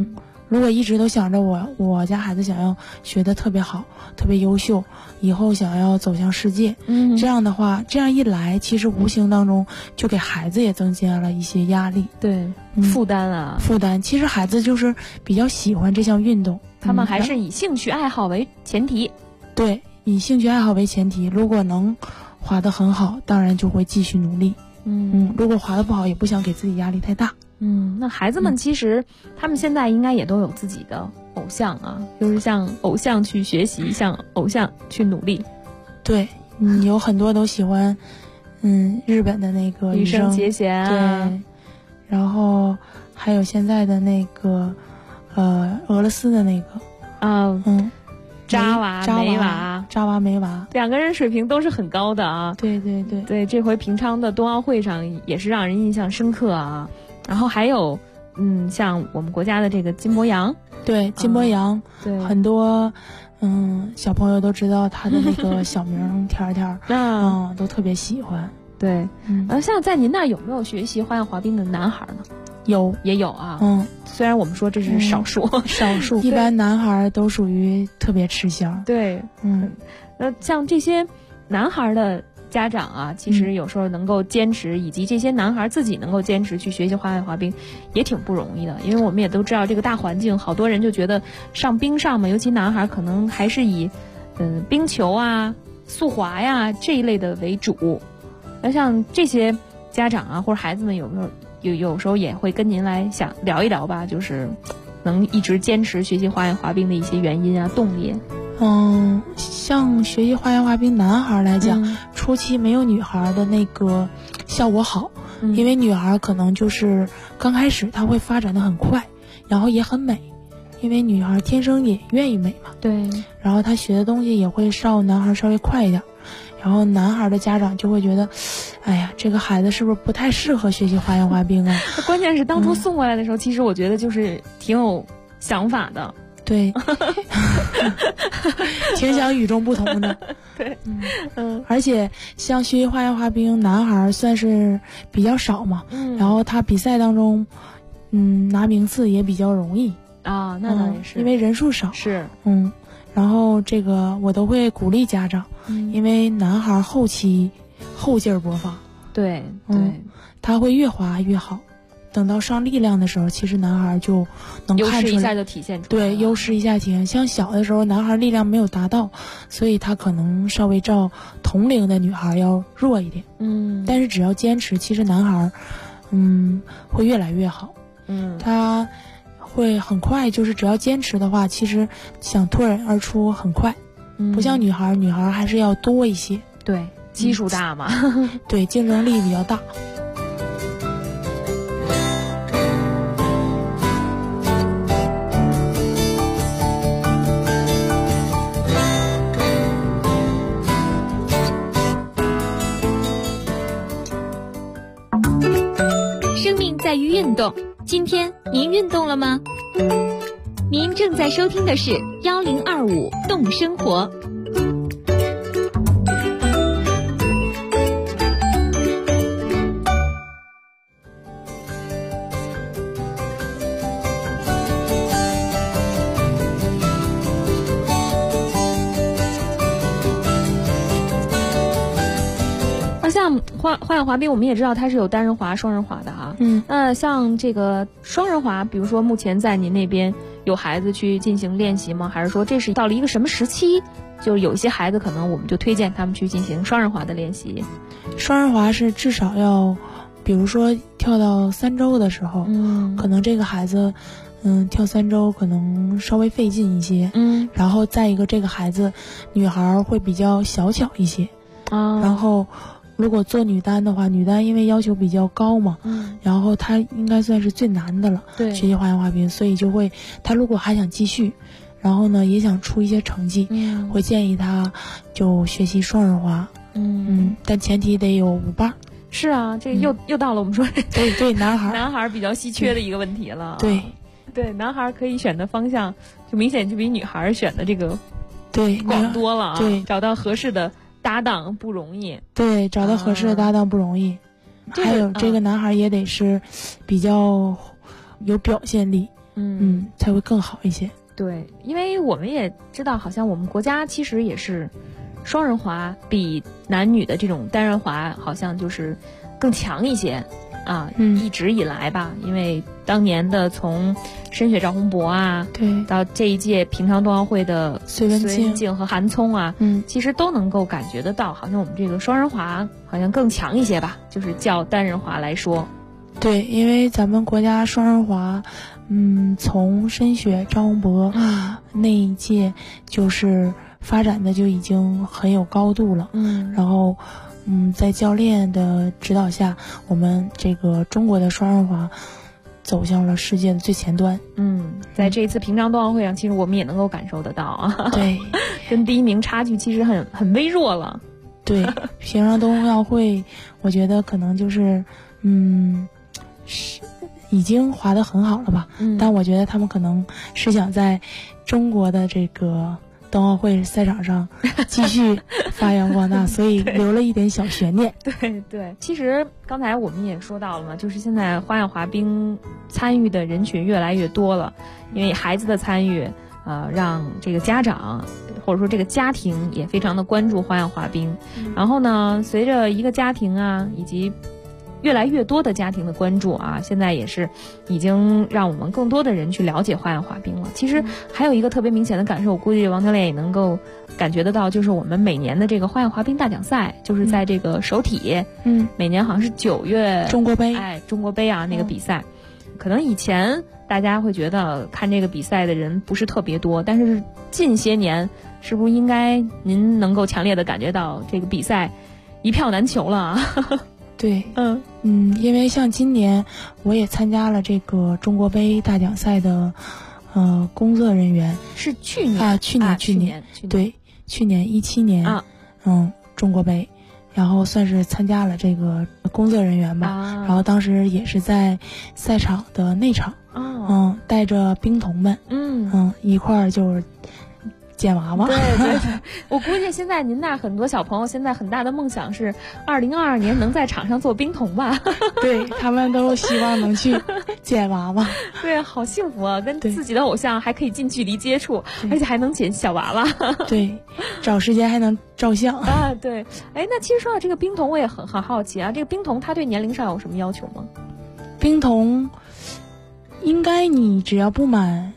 如果一直都想着我家孩子想要学得特别好，特别优秀，以后想要走向世界，这样的话，这样一来，其实无形当中就给孩子也增加了一些压力， 对，负担啊， 负担。其实孩子就是比较喜欢这项运动， 他们还是以兴趣爱好为前提。 对，以兴趣爱好为前提，如果能滑得很好，当然就会继续努力。如果滑得不好，也不想给自己压力太大。 那孩子们其实他们现在应该也都有自己的偶像啊，就是向偶像去学习，向偶像去努力。 对，有很多都喜欢，日本的那个羽生结弦啊， 对，然后还有现在的那个，俄罗斯的那个扎娃梅娃，两个人水平都是很高的啊。 对， 这回平昌的冬奥会上也是让人印象深刻啊。然后还有，像我们国家的这个金博洋， 对，金博洋， 对， 很多小朋友都知道他的那个小名天天都特别喜欢。 对，像在您那有没有学习花样滑冰的男孩呢？也有啊。虽然我们说这是少数， 一般男孩都属于特别吃香。 对，像这些男孩的家长啊，其实有时候能够坚持，以及这些男孩自己能够坚持去学习花样滑冰，也挺不容易的。因为我们也都知道这个大环境，好多人就觉得上冰上嘛，尤其男孩可能还是以冰球啊、速滑呀这一类的为主。那像这些家长啊或者孩子们有时候也会跟您来想聊一聊吧，就是能一直坚持学习花样滑冰的一些原因啊、动力。 像学习花样滑冰男孩来讲，初期没有女孩的那个效果好，因为女孩可能就是刚开始她会发展的很快，然后也很美，因为女孩天生也愿意美嘛。 对。然后她学的东西也会男孩稍微快一点，然后男孩的家长就会觉得，哎呀，这个孩子是不是不太适合学习花样滑冰啊？ 关键是当初送过来的时候，其实我觉得就是挺有想法的。 对，挺想与众不同的。 对， 而且像学习花样滑冰，男孩算是比较少嘛，然后他比赛当中，拿名次也比较容易啊。那倒也是， 因为人数少。 是， 然后这个我都会鼓励家长，因为男孩后期后劲儿勃发， 对， 他会越滑越好。等到上力量的时候，其实男孩就能看出来， 优势一下就体现出来。 对，优势一下体现。像小的时候，男孩力量没有达到，所以他可能稍微照同龄的女孩要弱一点。但是只要坚持，其实男孩，会越来越好。他会很快，就是只要坚持的话，其实想脱颖而出很快。不像女孩还是要多一些。 对，基数大嘛。 对，竞争力比较大。 在于运动，今天您运动了吗？您正在收听的是1025动生活。 像花样滑冰，我们也知道它是有单人滑、双人滑的啊。那像这个双人滑，比如说目前在您那边有孩子去进行练习吗？还是说这是到了一个什么时期，就有些孩子可能我们就推荐他们去进行双人滑的练习？ 双人滑是至少要，比如说跳到3周的时候，可能这个孩子，跳3周可能稍微费劲一些。然后再一个，这个孩子女孩会比较小巧一些。然后如果做女单的话，女单因为要求比较高嘛，然后她应该算是最难的了。 对， 学习花样滑冰，所以就会，她如果还想继续，然后呢也想出一些成绩，会建议她就学习双人滑。但前提得有舞伴。 是啊，这又到了我们说对男孩比较稀缺的一个问题了。 对， 男孩可以选的方向就明显就比女孩选的这个广多了啊。 对， 找到合适的搭档不容易。 对，找到合适的搭档不容易。还有这个男孩也得是比较有表现力。 才会更好一些。 对，因为我们也知道，好像我们国家其实也是双人滑比男女的这种单人滑好像就是更强一些啊。一直以来吧，因为当年的从申雪赵宏博啊， 对， 到这一届平昌冬奥会的隋文静和韩聪啊，其实都能够感觉得到，好像我们这个双人滑好像更强一些吧，就是较单人滑来说。 对，因为咱们国家双人滑，从申雪赵宏博那一届就是发展的就已经很有高度了。然后在教练的指导下，我们这个中国的双人滑走向了世界的最前端。 在这一次平昌冬奥会上，其实我们也能够感受得到啊。 对， 跟第一名差距其实很微弱了。 对，平昌冬奥会，我觉得可能就是已经滑得很好了吧。但我觉得他们可能是想在中国的这个冬奥会赛场上继续发扬光大，所以留了一点小悬念。 对，其实刚才我们也说到了嘛，就是现在花样滑冰参与的人群越来越多了，因为孩子的参与，让这个家长或者说这个家庭也非常的关注花样滑冰。然后呢，随着一个家庭啊，以及越来越多的家庭的关注啊，现在也是已经让我们更多的人去了解花样滑冰了。其实还有一个特别明显的感受，我估计王教练也能够感觉得到，就是我们每年的这个花样滑冰大奖赛，就是在这个首体，每年好像是9月中国杯， 中国杯啊那个比赛，可能以前大家会觉得看这个比赛的人不是特别多，但是近些年是不是应该您能够强烈的感觉到这个比赛一票难求了啊？ 对，因为像今年我也参加了这个中国杯大奖赛的工作人员， 是去年啊，去年对，去年17年啊，中国杯，然后算是参加了这个工作人员吧。然后当时也是在赛场的内场，带着冰童们，一块儿就是捡娃娃。 对，我估计现在您那很多小朋友现在很大的梦想是2022年能在场上做冰童吧？ 对，他们都希望能去捡娃娃。 对，好幸福啊，跟自己的偶像还可以近距离接触，而且还能捡小娃娃。 对，找时间还能照相啊。对，那其实说到这个冰童，我也很好奇啊，这个冰童他对年龄上有什么要求吗？ 冰童应该你只要不满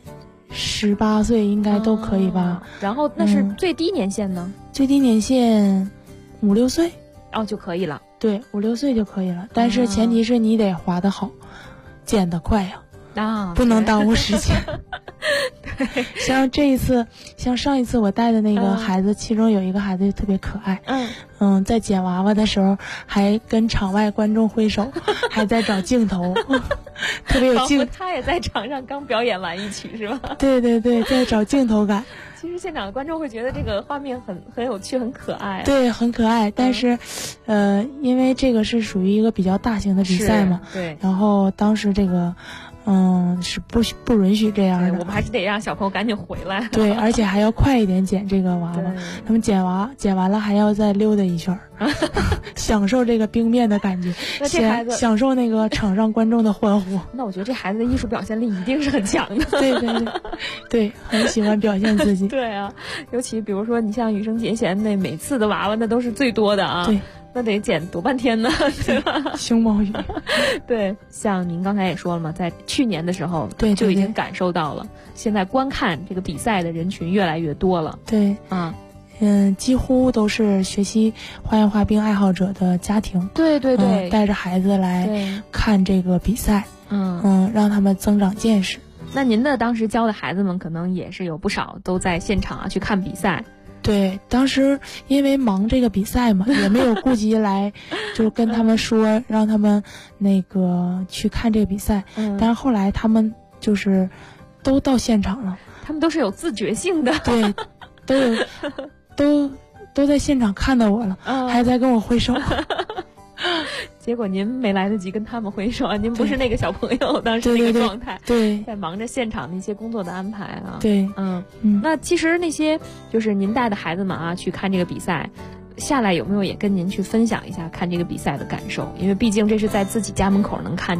18岁应该都可以吧。 然后那是最低年限呢？ 最低年限5、6岁就可以了。 对5、6岁就可以了，但是前提是你得滑得好，捡得快呀，不能耽误时间。对，像上一次我带的那个孩子，其中有一个孩子就特别可爱，在捡娃娃的时候还跟场外观众挥手，还在找镜头，特别有镜。 他也在场上刚表演完一曲是吧？ 对，在找镜头感。 其实现场的观众会觉得这个画面很有趣，很可爱。 对，很可爱。但是，因为这个是属于一个比较大型的比赛嘛， 对。 然后当时这个。是不允许这样的， 我们还是得让小朋友赶紧回来。 对，而且还要快一点捡这个娃娃，他们捡完了还要再溜达一圈享受这个冰面的感觉， 那这孩子享受那个场上观众的欢呼。 那我觉得这孩子的艺术表现力一定是很强的。 对，很喜欢表现自己。 对啊，尤其比如说你像羽生结弦那每次的娃娃那都是最多的啊。 对。 那得捡多半天呢，对吧？ 熊猫鱼。 对，像您刚才也说了嘛，在去年的时候就已经感受到了，现在观看这个比赛的人群越来越多了。 对，几乎都是学习花样滑冰爱好者的家庭。 对， 带着孩子来看这个比赛，让他们增长见识。 那您的当时教的孩子们可能也是有不少都在现场去看比赛。 对，当时因为忙这个比赛嘛，也没有顾及来，就跟他们说让他们那个去看这个比赛。但是后来他们就是都到现场了， 他们都是有自觉性的。 对，都在现场看到我了，还在跟我挥手。 结果您没来得及跟他们挥手啊，您不是那个小朋友当时那个状态， 对， 在忙着现场的一些工作的安排啊。 对， 那其实那些就是您带的孩子们啊，去看这个比赛下来，有没有也跟您去分享一下看这个比赛的感受？因为毕竟这是在自己家门口能看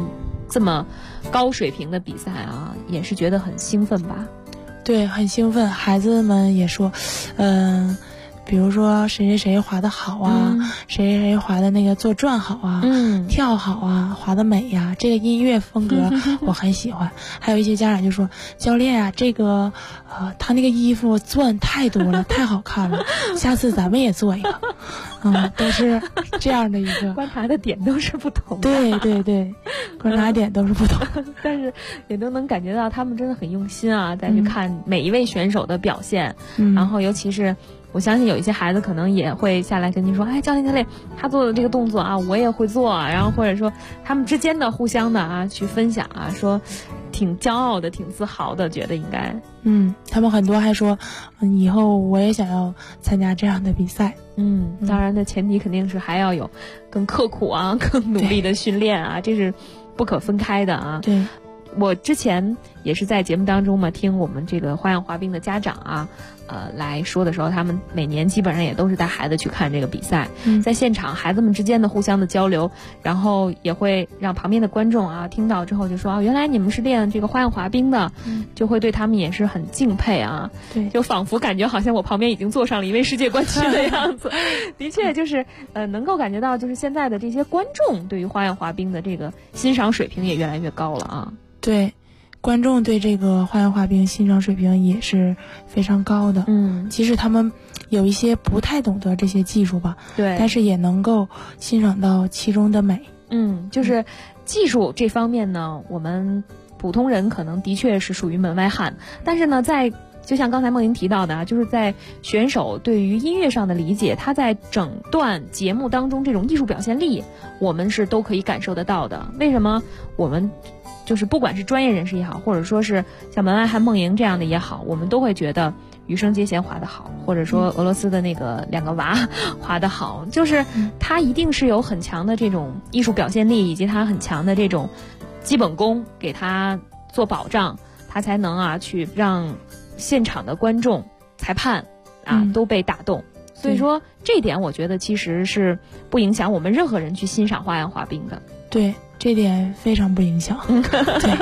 这么高水平的比赛啊，也是觉得很兴奋吧？ 对，很兴奋。孩子们也说，比如说谁谁谁滑得好啊，谁谁谁滑的那个做转好啊，跳好啊，滑得美呀，这个音乐风格我很喜欢。还有一些家长就说，教练啊，这个他那个衣服钻太多了，太好看了，下次咱们也做一个。都是这样的一个观察的点都是不同的。 对对对，观察点都是不同， 但是也都能感觉到他们真的很用心啊，再去看每一位选手的表现，然后尤其是我相信有一些孩子可能也会下来跟您说，哎，教练，他做的这个动作啊，我也会做啊，然后或者说他们之间的互相的啊去分享啊，说挺骄傲的，挺自豪的，觉得应该， 他们很多还说，以后我也想要参加这样的比赛。 当然的前提肯定是还要有更刻苦啊、更努力的训练啊，这是不可分开的啊。 对， 我之前也是在节目当中嘛，听我们这个花样滑冰的家长啊，来说的时候，他们每年基本上也都是带孩子去看这个比赛，在现场孩子们之间的互相的交流，然后也会让旁边的观众啊听到之后就说啊，原来你们是练这个花样滑冰的，就会对他们也是很敬佩啊。 对， 就仿佛感觉好像我旁边已经坐上了一位世界冠军的样子。的确就是能够感觉到，就是现在的这些观众对于花样滑冰的这个欣赏水平也越来越高了啊。 对，观众对这个花样滑冰欣赏水平也是非常高的。其实他们有一些不太懂得这些技术吧， 对， 但是也能够欣赏到其中的美。 就是技术这方面呢，我们普通人可能的确是属于门外汉，但是呢，就像刚才梦莹提到的啊，就是在选手对于音乐上的理解，他在整段节目当中这种艺术表现力，我们是都可以感受得到的。为什么我们就是不管是专业人士也好，或者说是像门外汉梦莹这样的也好，我们都会觉得羽生结弦滑得好，或者说俄罗斯的那个两个娃滑得好，就是他一定是有很强的这种艺术表现力，以及他很强的这种基本功给他做保障，他才能啊去让现场的观众、裁判啊都被打动。所以说这一点我觉得其实是不影响我们任何人去欣赏花样滑冰的。 对，这点非常不影响。对。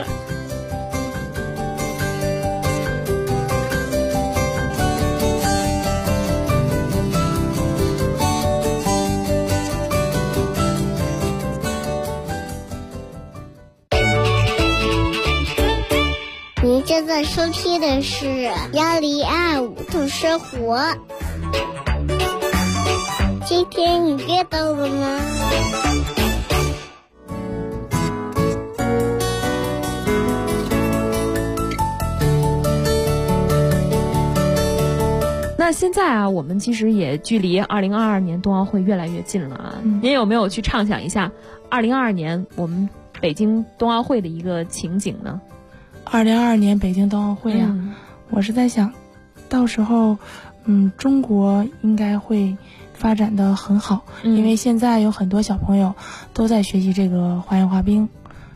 您正在收听的是1025度生活。今天你阅到了吗？ 那现在啊，我们其实也距离2022年冬奥会越来越近了啊。您有没有去畅想一下2022年我们北京冬奥会的一个情景呢 ？2022年北京冬奥会啊，我是在想，到时候，中国应该会发展得很好，因为现在有很多小朋友都在学习这个花样滑冰，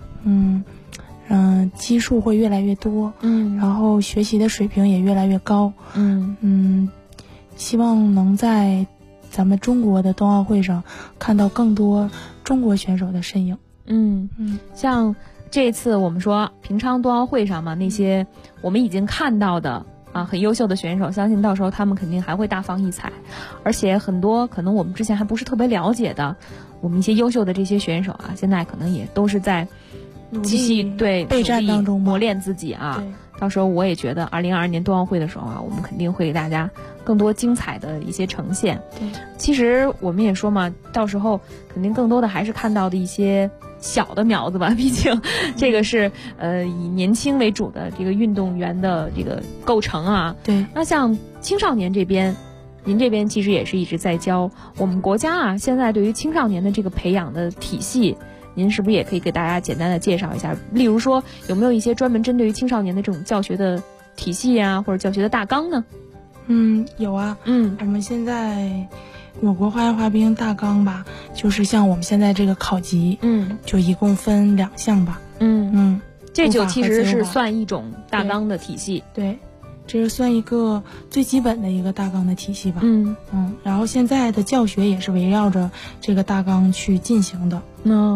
基数会越来越多，然后学习的水平也越来越高，希望能在咱们中国的冬奥会上看到更多中国选手的身影。 像这次我们说平昌冬奥会上嘛，那些我们已经看到的啊很优秀的选手，相信到时候他们肯定还会大放异彩，而且很多可能我们之前还不是特别了解的，我们一些优秀的这些选手啊，现在可能也都是在继续备战当中磨练自己啊。到时候我也觉得2022年冬奥会的时候啊，我们肯定会给大家更多精彩的一些呈现。其实我们也说嘛，到时候肯定更多的还是看到的一些小的苗子吧，毕竟这个是以年轻为主的这个运动员的这个构成啊。 对。 那像青少年这边，您这边其实也是一直在教我们国家啊，现在对于青少年的这个培养的体系，您是不是也可以给大家简单的介绍一下？例如说，有没有一些专门针对于青少年的这种教学的体系啊，或者教学的大纲呢？ 有啊。我们现在我国花样滑冰大纲吧，就是像我们现在这个考级，就一共分2项吧。 这就其实是算一种大纲的体系。 对，这是算一个最基本的一个大纲的体系吧。然后现在的教学也是围绕着这个大纲去进行的。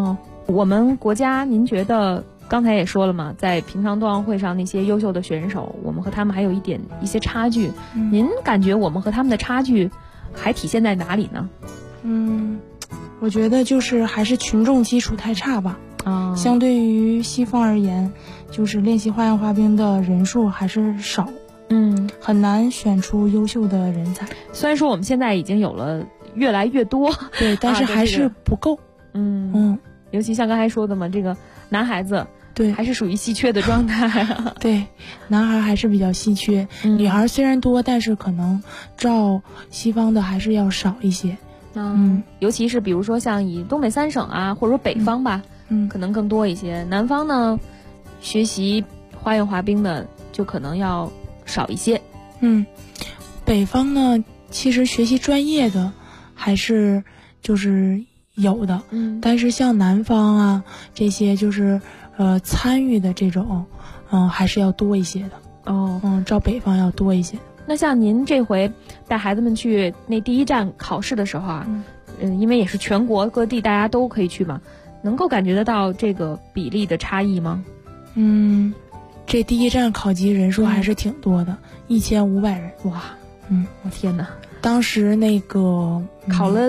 我们国家，您觉得刚才也说了嘛，在平常冬奥会上那些优秀的选手，我们和他们还有一些差距。您感觉我们和他们的差距还体现在哪里呢？ 我觉得就是还是群众基础太差吧。相对于西方而言，就是练习花样滑冰的人数还是少，很难选出优秀的人才。 虽然说我们现在已经有了越来越多， 对，但是还是不够。 尤其像刚才说的嘛，这个男孩子对还是属于稀缺的状态。 对，男孩还是比较稀缺，女孩虽然多，但是可能照西方的还是要少一些。 尤其是比如说像以东北三省啊，或者说北方吧，可能更多一些。南方呢，学习花样滑冰的就可能要少一些。 北方呢，其实学习专业的还是就是有的，但是像南方啊这些就是参与的这种，还是要多一些的。照北方要多一些。 那像您这回带孩子们去那第一站考试的时候啊，因为也是全国各地大家都可以去嘛，能够感觉得到这个比例的差异吗？ 这第一站考级人数还是挺多的，1500人。 哇，我天哪！ 当时那个考了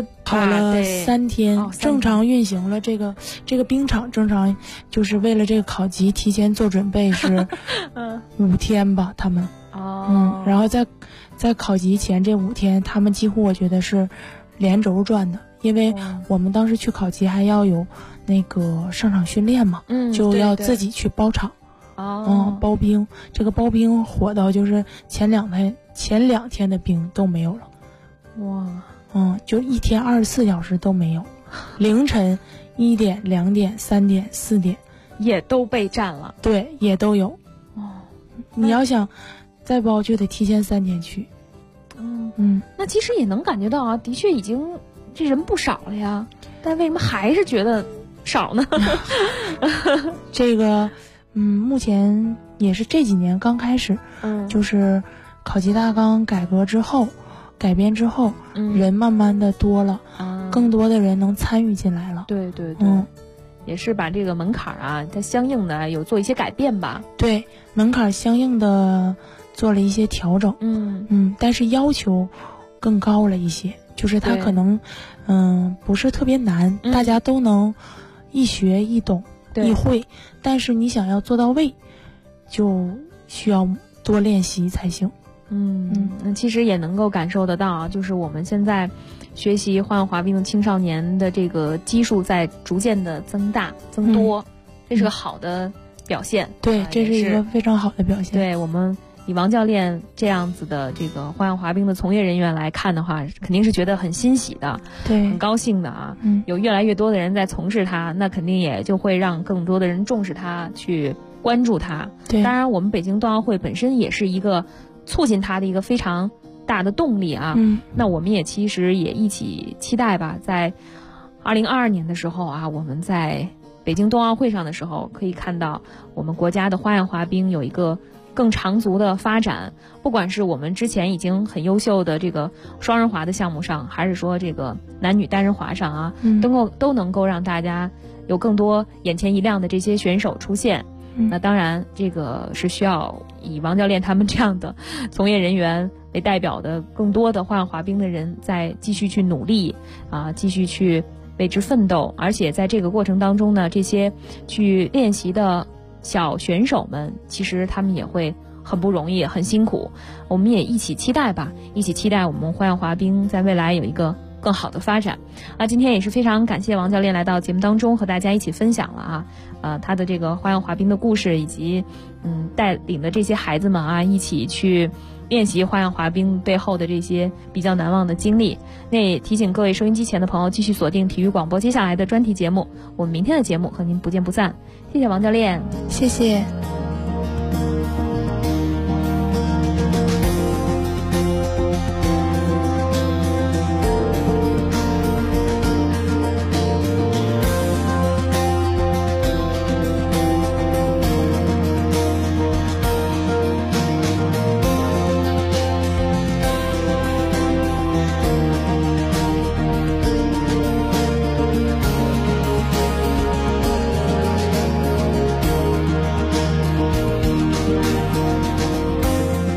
3天，正常运行了。这个冰场正常就是为了这个考级提前做准备是5天吧，他们。然后在考级前这5天，他们几乎我觉得是连轴转的，因为我们当时去考级还要有那个上场训练嘛，就要自己去包场。包冰，这个包冰火到就是前2天的冰都没有了。哇，就1天24小时都没有，凌晨1点、2点、3点、4点也都被占了。 对，也都有。你要想再包就得提前3天去。 那其实也能感觉到啊，的确已经这人不少了呀，但为什么还是觉得少呢？ 这个目前也是这几年刚开始，就是考级大纲改编之后，人慢慢的多了，更多的人能参与进来了。 对，也是把这个门槛啊，它相应的有做一些改变吧。 对，门槛相应的做了一些调整。但是要求更高了一些，就是它可能不是特别难，大家都能一学一懂一会，但是你想要做到位，就需要多练习才行。 那其实也能够感受得到啊，就是我们现在学习花样滑冰的青少年的这个基数在逐渐的增多，这是个好的表现。 对，这是一个非常好的表现。 对，我们以王教练这样子的这个花样滑冰的从业人员来看的话，肯定是觉得很欣喜的， 对， 很高兴的啊。有越来越多的人在从事它，那肯定也就会让更多的人重视它，去关注它。 对， 当然我们北京冬奥会本身也是一个促进它的一个非常大的动力啊。那我们也其实也一起期待吧，在2022年的时候啊，我们在北京冬奥会上的时候，可以看到我们国家的花样滑冰有一个更长足的发展，不管是我们之前已经很优秀的这个双人滑的项目上，还是说这个男女单人滑上啊，都能够让大家有更多眼前一亮的这些选手出现。那当然这个是需要以王教练他们这样的从业人员为代表的更多的花样滑冰的人在继续去努力啊，继续去为之奋斗。而且在这个过程当中呢，这些去练习的小选手们其实他们也会很不容易，很辛苦。我们也一起期待吧，一起期待我们花样滑冰在未来有一个更好的发展。今天也是非常感谢王教练来到节目当中和大家一起分享了他的这个花样滑冰的故事，以及带领的这些孩子们一起去练习花样滑冰背后的这些比较难忘的经历。那也提醒各位收音机前的朋友继续锁定体育广播接下来的专题节目，我们明天的节目和您不见不散。谢谢王教练。 谢谢。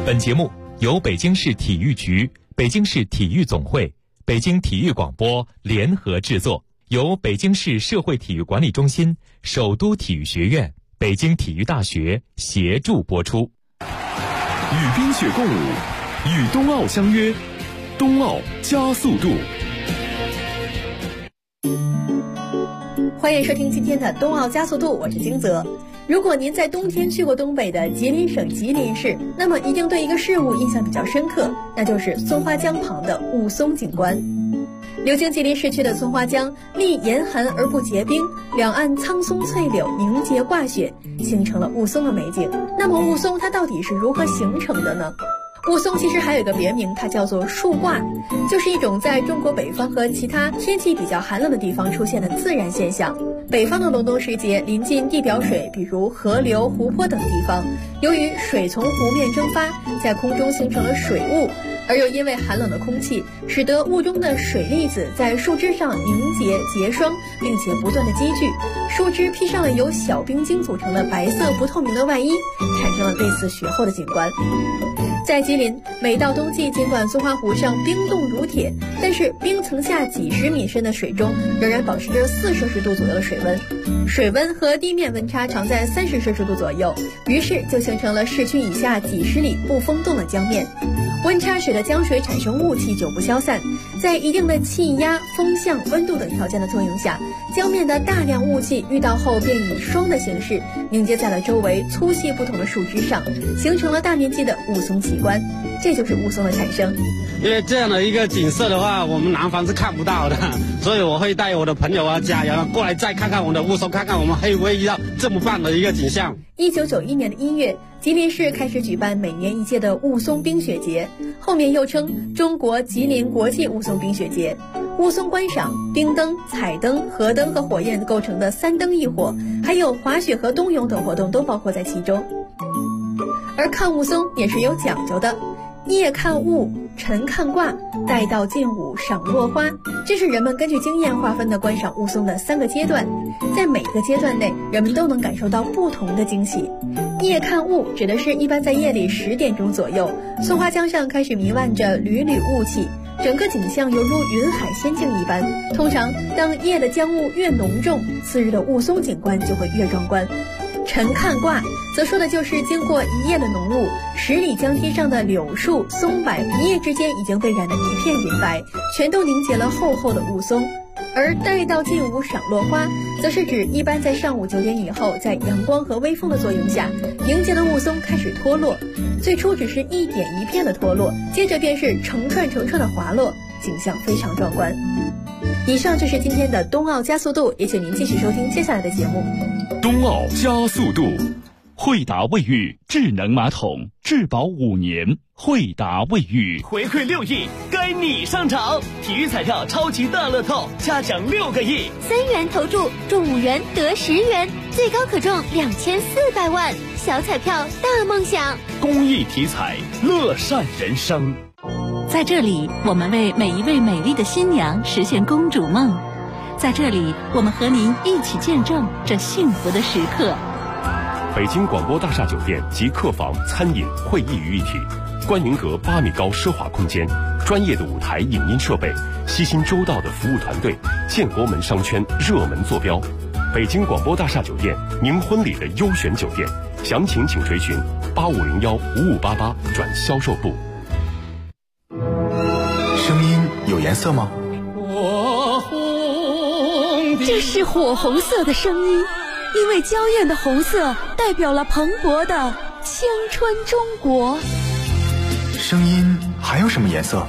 本节目由北京市体育局、北京市体育总会、北京体育广播联合制作，由北京市社会体育管理中心、首都体育学院、北京体育大学协助播出。 与冰雪共舞，与冬奥相约，冬奥加速度。 欢迎收听今天的冬奥加速度，我是金泽。如果您在冬天去过东北的吉林省吉林市，那么一定对一个事物印象比较深刻，那就是松花江旁的雾凇景观。流经吉林市区的松花江历严寒而不结冰，两岸苍松翠柳凝结挂雪，形成了雾凇的美景。那么雾凇它到底是如何形成的呢？雾凇其实还有一个别名，它叫做树挂，就是一种在中国北方和其他天气比较寒冷的地方出现的自然现象。北方的隆冬时节，临近地表水，比如河流、湖泊等地方，由于水从湖面蒸发，在空中形成了水雾，而又因为寒冷的空气，使得雾中的水粒子在树枝上凝结结霜，并且不断的积聚，树枝披上了由小冰晶组成的白色不透明的外衣，产生了类似雪后的景观。在吉林，每到冬季，尽管松花湖上冰冻如铁，但是冰层下几十米深的水中仍然保持着4摄氏度左右的水温，水温和地面温差常在30摄氏度左右，于是就形成了市区以下几十里不封冻的江面。温差使得江水产生雾气久不消散，在一定的气压、风向、温度等条件的作用下，江面的大量雾气遇到后便以霜的形式凝结在了周围粗细不同的树枝上，形成了大面积的雾凇奇观，这就是雾凇的产生。 因为这样的一个景色的话，我们南方是看不到的，所以我会带我的朋友啊、家人过来再看看我们的雾凇，看看我们会不会遇到这么棒的一个景象。 1991年的1月，吉林市开始举办每年一届的雾凇冰雪节，后面又称中国吉林国际雾凇冰雪节。雾凇观赏、冰灯、彩灯、河灯和火焰构成的3灯1火，还有滑雪和冬泳等活动都包括在其中。而看雾凇也是有讲究的，夜看雾，晨看卦，待到近午赏落花，这是人们根据经验划分的观赏雾凇的3个阶段，在每个阶段内，人们都能感受到不同的惊喜。夜看雾指的是一般在夜里10点钟左右，松花江上开始弥漫着缕缕雾气，整个景象犹如云海仙境一般。通常当夜的江雾越浓重，次日的雾凇景观就会越壮观。晨看卦则说的就是经过一夜的浓雾，10里江堤上的柳树、松柏一夜之间已经被染得一片银白，全都凝结了厚厚的雾凇。而待到近午赏落花，则是指一般在上午9点以后，在阳光和微风的作用下，凝结的雾凇开始脱落，最初只是一点一片的脱落，接着便是成串成串的滑落，景象非常壮观。以上就是今天的冬奥加速度，也请您继续收听接下来的节目。 冬奥加速度， 惠达卫浴智能马桶，质保5年。惠达卫浴回馈6亿，该你上场！体育彩票超级大乐透，加奖6个亿 ，3元投注中5元得10元，最高可中2400万，小彩票大梦想。 公益体彩，乐善人生。 在这里，我们为每一位美丽的新娘实现公主梦。在这里，我们和您一起见证这幸福的时刻。 北京广播大厦酒店及客房、餐饮、会议于一体，观云阁8米高奢华空间，专业的舞台影音设备，悉心周到的服务团队，建国门商圈热门坐标。北京广播大厦酒店，您婚礼的优选酒店，详情请垂询85015588转销售部。 声音有颜色吗？ 这是火红色的声音，因为娇艳的红色代表了蓬勃的青春中国。 声音还有什么颜色？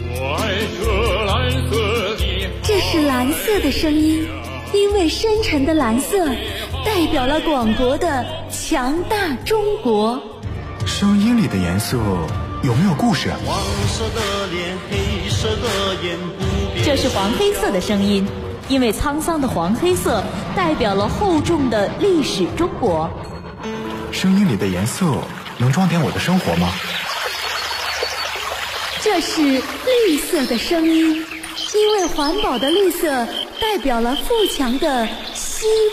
这是蓝色的声音，因为深沉的蓝色代表了广博的强大中国。 声音里的颜色有没有故事？ 黄色的脸，黑色的眼，不变。 这是黄黑色的声音，因为沧桑的黄黑色代表了厚重的历史中国。 声音里的颜色能装点我的生活吗？ 这是绿色的声音，因为环保的绿色代表了富强的希